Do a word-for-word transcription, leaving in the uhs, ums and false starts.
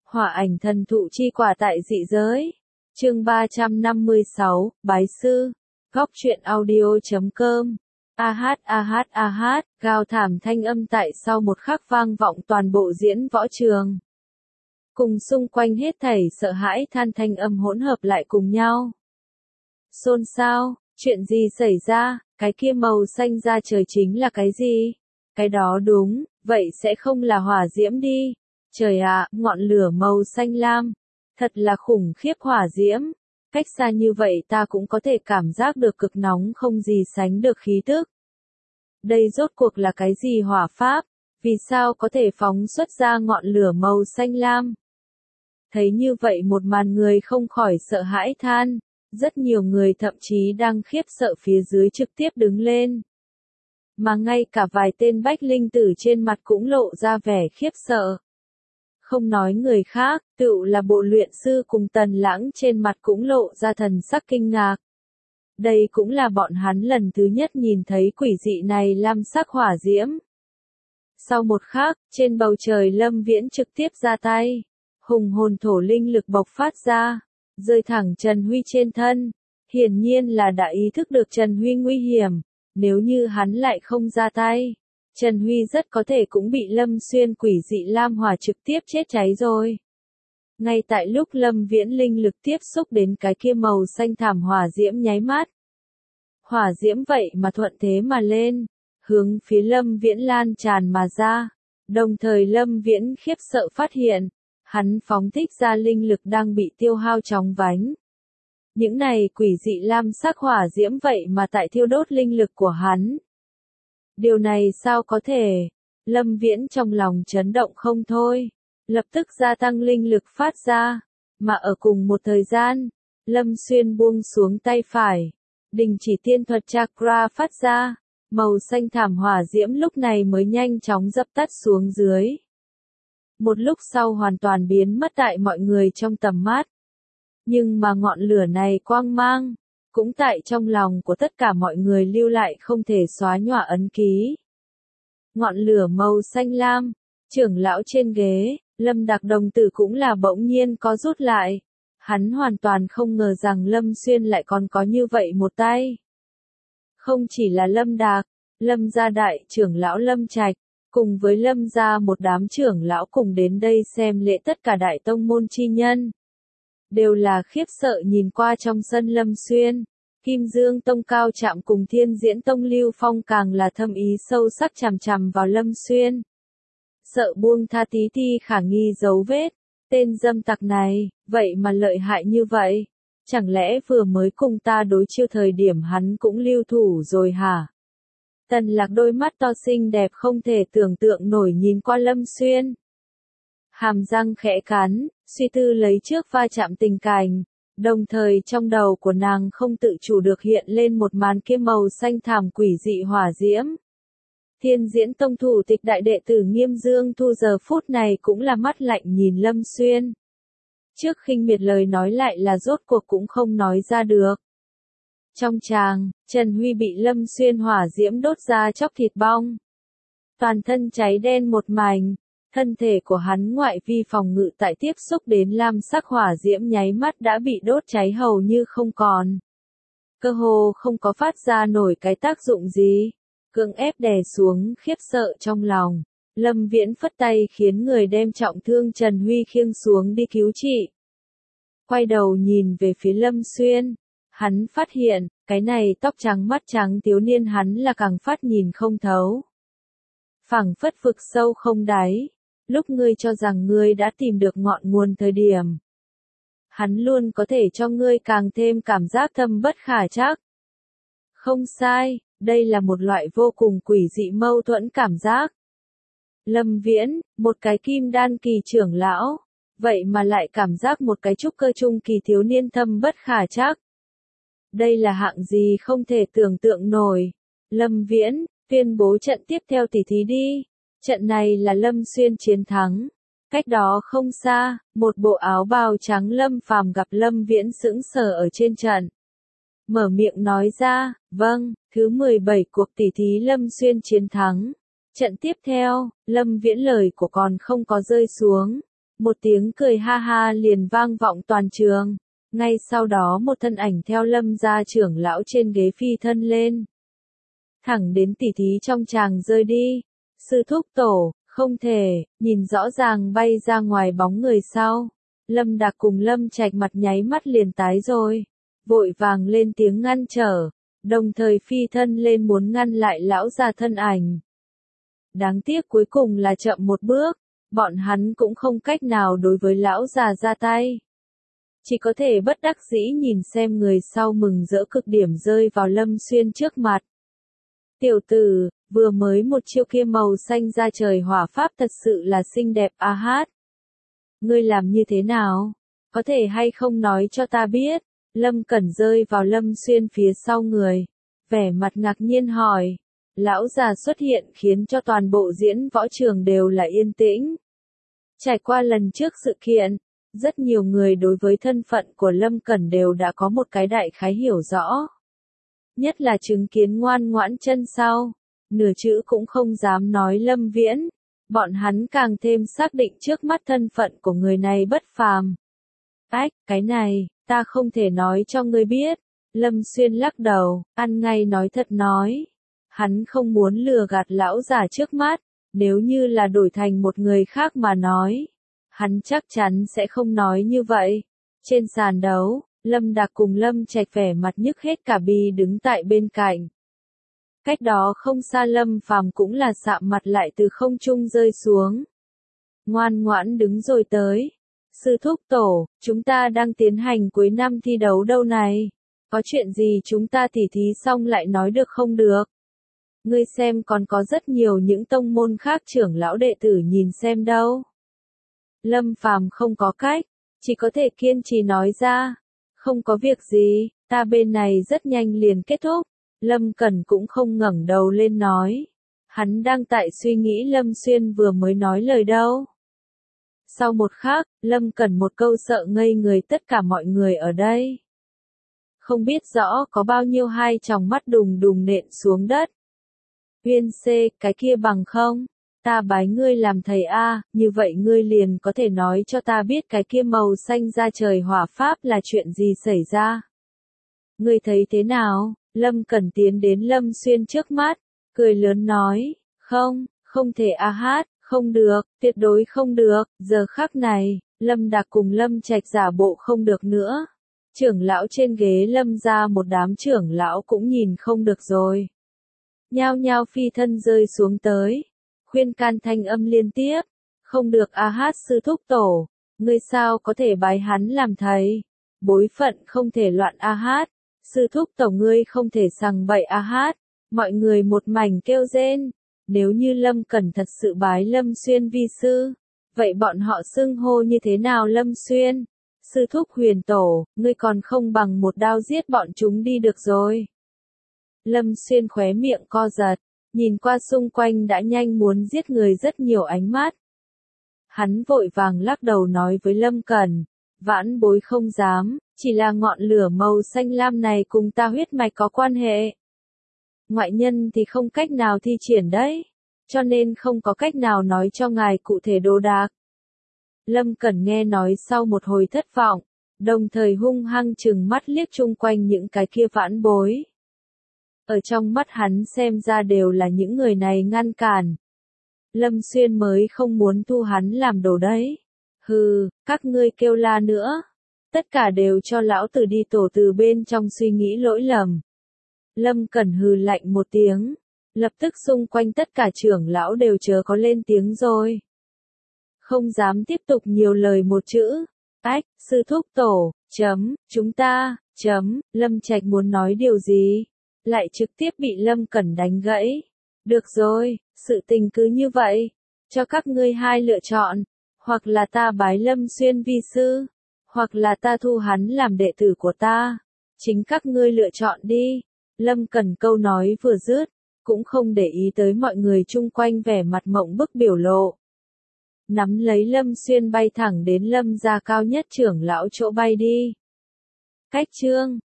Hỏa ảnh thần thụ chi quả tại dị giới. Chương ba trăm năm mươi sáu, Bái sư. Góc truyện audio chấm com. A hát a hát a hát, gào thảm thanh âm tại sau một khắc vang vọng toàn bộ diễn võ trường. Cùng xung quanh hết thảy sợ hãi than thanh âm hỗn hợp lại cùng nhau. Xôn xao, chuyện gì xảy ra, cái kia màu xanh ra trời chính là cái gì? Cái đó đúng, vậy sẽ không là hỏa diễm đi. Trời ạ, ngọn lửa màu xanh lam. Thật là khủng khiếp hỏa diễm. Cách xa như vậy ta cũng có thể cảm giác được cực nóng không gì sánh được khí tức. Đây rốt cuộc là cái gì hỏa pháp? Vì sao có thể phóng xuất ra ngọn lửa màu xanh lam? Thấy như vậy một màn người không khỏi sợ hãi than. Rất nhiều người thậm chí đang khiếp sợ phía dưới trực tiếp đứng lên. Mà ngay cả vài tên bách linh tử trên mặt cũng lộ ra vẻ khiếp sợ. Không nói người khác, tựu là bộ luyện sư cùng Tần Lãng trên mặt cũng lộ ra thần sắc kinh ngạc. Đây cũng là bọn hắn lần thứ nhất nhìn thấy quỷ dị này lam sắc hỏa diễm. Sau một khắc, trên bầu trời Lâm Viễn trực tiếp ra tay. Hùng hồn thổ linh lực bộc phát ra, rơi thẳng Trần Huy trên thân. Hiển nhiên là đã ý thức được Trần Huy nguy hiểm, nếu như hắn lại không ra tay. Trần Huy rất có thể cũng bị Lâm Xuyên quỷ dị lam hỏa trực tiếp chết cháy rồi. Ngay tại lúc Lâm Viễn linh lực tiếp xúc đến cái kia màu xanh thảm hỏa diễm nháy mắt. Hỏa diễm vậy mà thuận thế mà lên, hướng phía Lâm Viễn lan tràn mà ra. Đồng thời Lâm Viễn khiếp sợ phát hiện, hắn phóng thích ra linh lực đang bị tiêu hao chóng vánh. Những này quỷ dị lam sắc hỏa diễm vậy mà tại thiêu đốt linh lực của hắn. Điều này sao có thể? Lâm Viễn trong lòng chấn động không thôi, lập tức gia tăng linh lực phát ra, mà ở cùng một thời gian, Lâm Xuyên buông xuống tay phải, đình chỉ tiên thuật chakra phát ra, màu xanh thảm hỏa diễm lúc này mới nhanh chóng dập tắt xuống dưới. Một lúc sau hoàn toàn biến mất tại mọi người trong tầm mắt. Nhưng mà ngọn lửa này quang mang, cũng tại trong lòng của tất cả mọi người lưu lại không thể xóa nhòa ấn ký. Ngọn lửa màu xanh lam, trưởng lão trên ghế, Lâm Đạc đồng tử cũng là bỗng nhiên có rút lại. Hắn hoàn toàn không ngờ rằng Lâm Xuyên lại còn có như vậy một tay. Không chỉ là Lâm Đạc, Lâm gia đại trưởng lão Lâm Trạch, cùng với Lâm gia một đám trưởng lão cùng đến đây xem lễ tất cả đại tông môn chi nhân. Đều là khiếp sợ nhìn qua trong sân Lâm Xuyên. Kim Dương Tông Cao Trạm cùng Thiên Diễn Tông Lưu Phong càng là thâm ý sâu sắc chằm chằm vào Lâm Xuyên. Sợ buông tha tí ti khả nghi dấu vết. Tên dâm tặc này, vậy mà lợi hại như vậy. Chẳng lẽ vừa mới cùng ta đối chiêu thời điểm hắn cũng lưu thủ rồi hả? Tần Lạc đôi mắt to xinh đẹp không thể tưởng tượng nổi nhìn qua Lâm Xuyên. Hàm răng khẽ cắn, suy tư lấy trước va chạm tình cảnh, đồng thời trong đầu của nàng không tự chủ được hiện lên một màn kia màu xanh thảm quỷ dị hỏa diễm. Thiên Diễn Tông thủ tịch đại đệ tử Nghiêm Dương Thu giờ phút này cũng là mắt lạnh nhìn Lâm Xuyên. Trước khinh miệt lời nói lại là rốt cuộc cũng không nói ra được. Trong tràng, Trần Huy bị Lâm Xuyên hỏa diễm đốt ra chóc thịt bong. Toàn thân cháy đen một mảnh. Thân thể của hắn ngoại vi phòng ngự tại tiếp xúc đến lam sắc hỏa diễm nháy mắt đã bị đốt cháy hầu như không còn. Cơ hồ không có phát ra nổi cái tác dụng gì. Cưỡng ép đè xuống khiếp sợ trong lòng. Lâm Viễn phất tay khiến người đem trọng thương Trần Huy khiêng xuống đi cứu trị. Quay đầu nhìn về phía Lâm Xuyên. Hắn phát hiện, cái này tóc trắng mắt trắng thiếu niên hắn là càng phát nhìn không thấu. Phảng phất vực sâu không đáy. Lúc ngươi cho rằng ngươi đã tìm được ngọn nguồn thời điểm, hắn luôn có thể cho ngươi càng thêm cảm giác thâm bất khả trắc. Không sai, đây là một loại vô cùng quỷ dị mâu thuẫn cảm giác. Lâm Viễn, một cái kim đan kỳ trưởng lão, vậy mà lại cảm giác một cái trúc cơ trung kỳ thiếu niên thâm bất khả trắc. Đây là hạng gì không thể tưởng tượng nổi. Lâm Viễn, tuyên bố trận tiếp theo tỷ thí đi. Trận này là Lâm Xuyên chiến thắng. Cách đó không xa, một bộ áo bào trắng Lâm Phàm gặp Lâm Viễn sững sờ ở trên trận. Mở miệng nói ra, vâng, thứ mười bảy cuộc tỷ thí Lâm Xuyên chiến thắng. Trận tiếp theo, Lâm Viễn lời của còn không có rơi xuống. Một tiếng cười ha ha liền vang vọng toàn trường. Ngay sau đó một thân ảnh theo Lâm gia trưởng lão trên ghế phi thân lên. Thẳng đến tỉ thí trong tràng rơi đi. Sư thúc tổ, không thể, nhìn rõ ràng bay ra ngoài bóng người sau. Lâm Đạc cùng Lâm Trạch mặt nháy mắt liền tái rồi. Vội vàng lên tiếng ngăn trở. Đồng thời phi thân lên muốn ngăn lại lão già thân ảnh. Đáng tiếc cuối cùng là chậm một bước. Bọn hắn cũng không cách nào đối với lão già ra tay. Chỉ có thể bất đắc dĩ nhìn xem người sau mừng rỡ cực điểm rơi vào Lâm Xuyên trước mặt. Tiểu tử, vừa mới một chiêu kia màu xanh ra trời hỏa pháp thật sự là xinh đẹp a hát. Ngươi làm như thế nào? Có thể hay không nói cho ta biết? Lâm Cẩn rơi vào Lâm Xuyên phía sau người. Vẻ mặt ngạc nhiên hỏi. Lão già xuất hiện khiến cho toàn bộ diễn võ trường đều là yên tĩnh. Trải qua lần trước sự kiện, rất nhiều người đối với thân phận của Lâm Cẩn đều đã có một cái đại khái hiểu rõ. Nhất là chứng kiến ngoan ngoãn chân sau, nửa chữ cũng không dám nói Lâm Viễn. Bọn hắn càng thêm xác định trước mắt thân phận của người này bất phàm. Ách, cái này, ta không thể nói cho ngươi biết. Lâm Xuyên lắc đầu, ăn ngay nói thật nói. Hắn không muốn lừa gạt lão già trước mắt, nếu như là đổi thành một người khác mà nói. Hắn chắc chắn sẽ không nói như vậy. Trên sàn đấu, Lâm Đạc cùng Lâm Trạch vẻ mặt nhức hết cả bi đứng tại bên cạnh. Cách đó không xa Lâm Phàm cũng là sạm mặt lại từ không trung rơi xuống. Ngoan ngoãn đứng rồi tới. Sư thúc tổ, chúng ta đang tiến hành cuối năm thi đấu đâu này. Có chuyện gì chúng ta tỉ thí xong lại nói được không được. Ngươi xem còn có rất nhiều những tông môn khác trưởng lão đệ tử nhìn xem đâu. Lâm Phàm không có cách, chỉ có thể kiên trì nói ra. Không có việc gì, ta bên này rất nhanh liền kết thúc. Lâm Cẩn cũng không ngẩng đầu lên nói. Hắn đang tại suy nghĩ Lâm Xuyên vừa mới nói lời đâu. Sau một khắc, Lâm Cẩn một câu sợ ngây người tất cả mọi người ở đây. Không biết rõ có bao nhiêu hai tròng mắt đùng đùng nện xuống đất. Uyên C, cái kia bằng không? Ta bái ngươi làm thầy A, như vậy ngươi liền có thể nói cho ta biết cái kia màu xanh ra trời hỏa pháp là chuyện gì xảy ra. Ngươi thấy thế nào? Lâm Cẩn tiến đến Lâm Xuyên trước mắt, cười lớn nói, không, không thể a hát, không được, tuyệt đối không được, giờ khắc này, Lâm Đạc cùng Lâm Trạch giả bộ không được nữa. Trưởng lão trên ghế Lâm ra một đám trưởng lão cũng nhìn không được rồi. Nhao nhao phi thân rơi xuống tới, khuyên can thanh âm liên tiếp, không được a hát sư thúc tổ, ngươi sao có thể bái hắn làm thầy, bối phận không thể loạn a hát. Sư thúc tổ ngươi không thể sằng bậy a hát, mọi người một mảnh kêu rên. Nếu như Lâm Cẩn thật sự bái Lâm Xuyên vi sư, vậy bọn họ xưng hô như thế nào Lâm Xuyên? Sư thúc huyền tổ, ngươi còn không bằng một đao giết bọn chúng đi được rồi. Lâm Xuyên khóe miệng co giật, nhìn qua xung quanh đã nhanh muốn giết người rất nhiều ánh mắt. Hắn vội vàng lắc đầu nói với Lâm Cẩn, vãn bối không dám. Chỉ là ngọn lửa màu xanh lam này cùng ta huyết mạch có quan hệ. Ngoại nhân thì không cách nào thi triển đấy. Cho nên không có cách nào nói cho ngài cụ thể đồ đạc. Lâm Cẩn nghe nói sau một hồi thất vọng. Đồng thời hung hăng chừng mắt liếc chung quanh những cái kia vãn bối. Ở trong mắt hắn xem ra đều là những người này ngăn cản. Lâm Xuyên mới không muốn thu hắn làm đồ đấy. Hừ, các ngươi kêu la nữa. Tất cả đều cho lão tử đi tổ từ bên trong suy nghĩ lỗi lầm. Lâm Cẩn hừ lạnh một tiếng. Lập tức xung quanh tất cả trưởng lão đều chớ có lên tiếng rồi. Không dám tiếp tục nhiều lời một chữ. Ách, sư thúc tổ, chấm, chúng ta, chấm, Lâm Trạch muốn nói điều gì? Lại trực tiếp bị Lâm Cẩn đánh gãy. Được rồi, sự tình cứ như vậy. Cho các ngươi hai lựa chọn. Hoặc là ta bái Lâm Xuyên vi sư. Hoặc là ta thu hắn làm đệ tử của ta. Chính các ngươi lựa chọn đi. Lâm Cẩn câu nói vừa dứt, cũng không để ý tới mọi người chung quanh vẻ mặt mộng bức biểu lộ. Nắm lấy Lâm Xuyên bay thẳng đến Lâm gia cao nhất trưởng lão chỗ bay đi. Cách chương